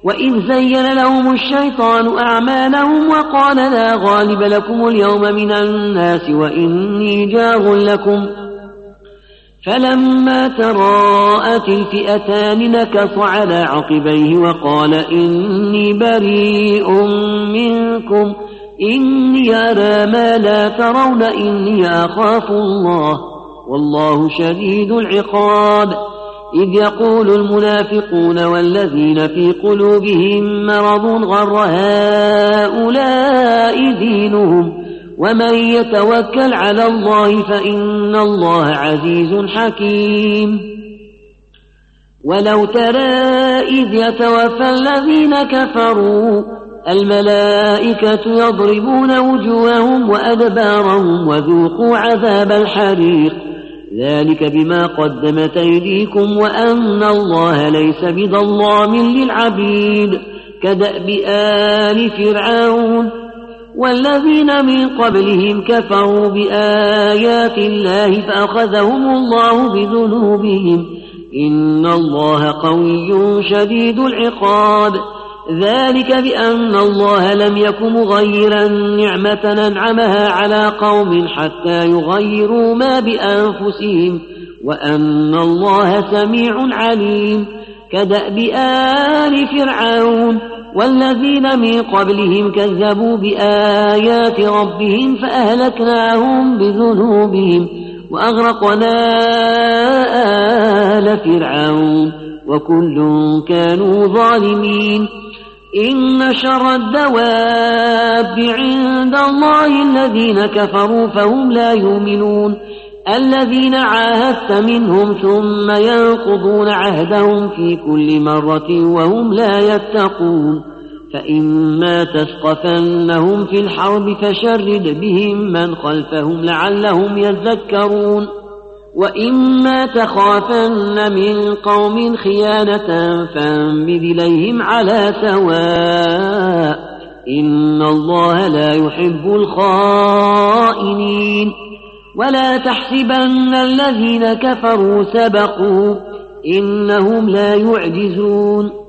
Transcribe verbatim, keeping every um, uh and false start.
وإذ زين لهم الشيطان أعمالهم وقال لا غالب لكم اليوم من الناس وإني جار لكم فلما تراءت الفئتان نكص على عقبيه وقال إني بريء منكم إني أرى ما لا ترون إني أخاف الله والله شديد العقاب إذ يقول المنافقون والذين في قلوبهم مرض غر هؤلاء دينهم ومن يتوكل على الله فإن الله عزيز حكيم ولو ترى إذ يتوفى الذين كفروا الملائكة يضربون وجوههم وأدبارهم وذوقوا عذاب الحريق ذلك بما قدمت أيديكم وأن الله ليس بظلام للعبيد كدأب آل فرعون والذين من قبلهم كفروا بآيات الله فأخذهم الله بذنوبهم إن الله قوي شديد العقاب ذلك بأن الله لم يكن مغيرا نعمة أنعمها على قوم حتى يغيروا ما بأنفسهم وأن الله سميع عليم كدأب آل فرعون والذين من قبلهم كذبوا بآيات ربهم فأهلكناهم بذنوبهم وأغرقنا آل فرعون وكل كانوا ظالمين إن شر الدواب عند الله الذين كفروا فهم لا يؤمنون الذين عاهدت منهم ثم ينقضون عهدهم في كل مرة وهم لا يتقون فإما تثقفنهم في الحرب فشرد بهم من خلفهم لعلهم يذكرون وإما تخافن من قوم خيانة فانبذ إليهم على سواء إن الله لا يحب الخائنين ولا تحسبن الذين كفروا سبقوا إنهم لا يعجزون